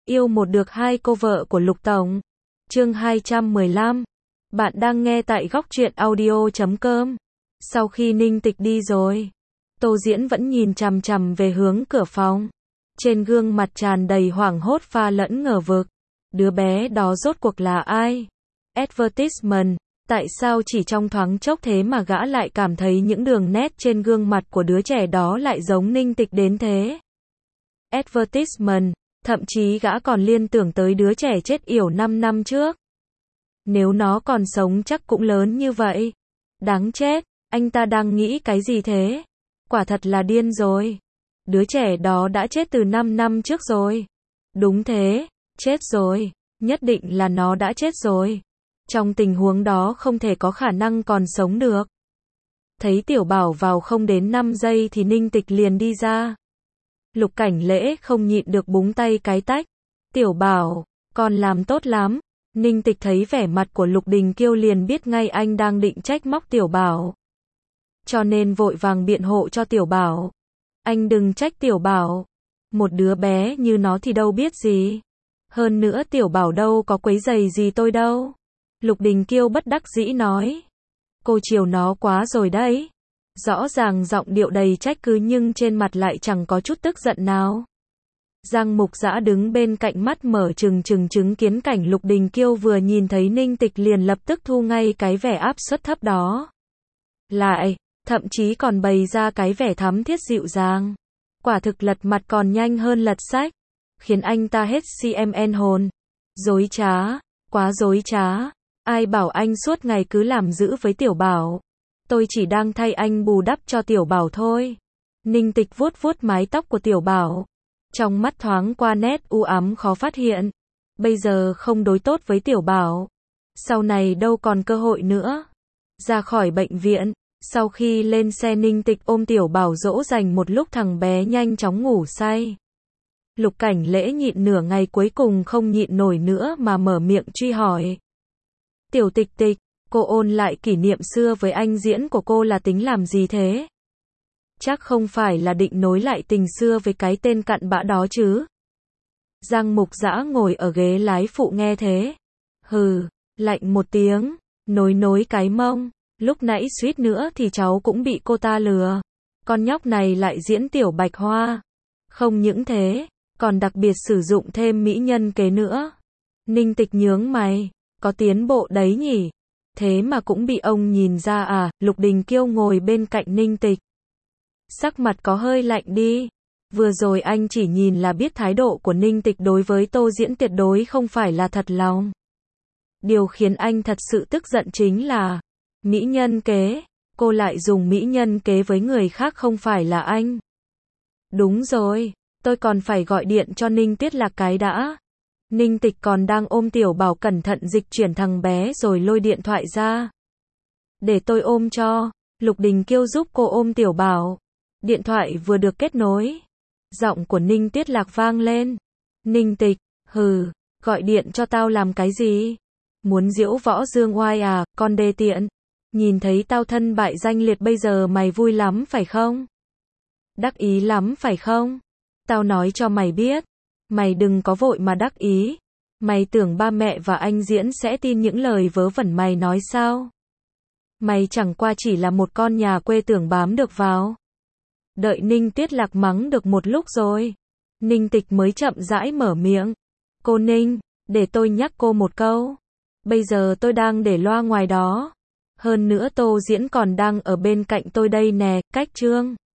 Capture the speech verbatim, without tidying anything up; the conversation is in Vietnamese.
Yêu một được hai cô vợ của Lục Tổng. Chương hai trăm mười lăm. Bạn đang nghe tại góc truyện audio chấm com. Sau khi Ninh Tịch đi rồi, Tô Diễn vẫn nhìn chằm chằm về hướng cửa phòng. Trên gương mặt tràn đầy hoảng hốt pha lẫn ngờ vực. Đứa bé đó rốt cuộc là ai? Advertisement. Tại sao chỉ trong thoáng chốc thế mà gã lại cảm thấy những đường nét trên gương mặt của đứa trẻ đó lại giống Ninh Tịch đến thế? Advertisement. Thậm chí gã còn liên tưởng tới đứa trẻ chết yểu năm năm trước. Nếu nó còn sống chắc cũng lớn như vậy. Đáng chết, anh ta đang nghĩ cái gì thế? Quả thật là điên rồi. Đứa trẻ đó đã chết từ năm năm trước rồi. Đúng thế, chết rồi. Nhất định là nó đã chết rồi. Trong tình huống đó không thể có khả năng còn sống được. Thấy Tiểu Bảo vào không đến năm giây thì Ninh Tịch liền đi ra. Lục Cảnh Lễ không nhịn được búng tay cái tách. Tiểu Bảo, con làm tốt lắm. Ninh Tịch thấy vẻ mặt của Lục Đình Kiêu liền biết ngay anh đang định trách móc Tiểu Bảo. Cho nên vội vàng biện hộ cho Tiểu Bảo. Anh đừng trách Tiểu Bảo. Một đứa bé như nó thì đâu biết gì. Hơn nữa Tiểu Bảo đâu có quấy rầy gì tôi đâu. Lục Đình Kiêu bất đắc dĩ nói. Cô chiều nó quá rồi đấy. Rõ ràng giọng điệu đầy trách cứ nhưng trên mặt lại chẳng có chút tức giận nào. Giang Mục Dã đứng bên cạnh mắt mở trừng trừng chứng kiến cảnh Lục Đình Kiêu vừa nhìn thấy Ninh Tịch liền lập tức thu ngay cái vẻ áp suất thấp đó. Lại, thậm chí còn bày ra cái vẻ thắm thiết dịu dàng. Quả thực lật mặt còn nhanh hơn lật sách. Khiến anh ta hết cm hồn. Dối trá, quá dối trá. Ai bảo anh suốt ngày cứ làm dữ với Tiểu Bảo. Tôi chỉ đang thay anh bù đắp cho Tiểu Bảo thôi. Ninh Tịch vuốt vuốt mái tóc của Tiểu Bảo. Trong mắt thoáng qua nét u ám khó phát hiện. Bây giờ không đối tốt với Tiểu Bảo. Sau này đâu còn cơ hội nữa. Ra khỏi bệnh viện. Sau khi lên xe Ninh Tịch ôm Tiểu Bảo dỗ dành một lúc thằng bé nhanh chóng ngủ say. Lục Cảnh Lễ nhịn nửa ngày cuối cùng không nhịn nổi nữa mà mở miệng truy hỏi. Tiểu Tịch Tịch, cô ôn lại kỷ niệm xưa với anh diễn của cô là tính làm gì thế? Chắc không phải là định nối lại tình xưa với cái tên cặn bã đó chứ? Giang Mục Dã ngồi ở ghế lái phụ nghe thế. Hừ, lạnh một tiếng, nối nối cái mông. Lúc nãy suýt nữa thì cháu cũng bị cô ta lừa. Con nhóc này lại diễn Tiểu Bạch Hoa. Không những thế, còn đặc biệt sử dụng thêm mỹ nhân kế nữa. Ninh Tịch nhướng mày, có tiến bộ đấy nhỉ? Thế mà cũng bị ông nhìn ra à? Lục Đình Kiêu ngồi bên cạnh Ninh Tịch. Sắc mặt có hơi lạnh đi. Vừa rồi anh chỉ nhìn là biết thái độ của Ninh Tịch đối với Tô Diễn tuyệt đối không phải là thật lòng. Điều khiến anh thật sự tức giận chính là mỹ nhân kế. Cô lại dùng mỹ nhân kế với người khác không phải là anh. Đúng rồi, tôi còn phải gọi điện cho Ninh Tuyết Lạc cái đã. Ninh Tịch còn đang ôm Tiểu Bảo cẩn thận dịch chuyển thằng bé rồi lôi điện thoại ra. Để tôi ôm cho. Lục Đình Kiêu giúp cô ôm Tiểu Bảo. Điện thoại vừa được kết nối. Giọng của Ninh Tuyết Lạc vang lên. Ninh Tịch, hừ, gọi điện cho tao làm cái gì? Muốn diễu võ dương oai à, con đê tiện. Nhìn thấy tao thân bại danh liệt bây giờ mày vui lắm phải không? Đắc ý lắm phải không? Tao nói cho mày biết. Mày đừng có vội mà đắc ý. Mày tưởng ba mẹ và anh Diễn sẽ tin những lời vớ vẩn mày nói sao? Mày chẳng qua chỉ là một con nhà quê tưởng bám được vào. Đợi Ninh Tuyết Lạc mắng được một lúc rồi. Ninh Tịch mới chậm rãi mở miệng. Cô Ninh, để tôi nhắc cô một câu. Bây giờ tôi đang để loa ngoài đó. Hơn nữa Tô Diễn còn đang ở bên cạnh tôi đây nè, cách chương.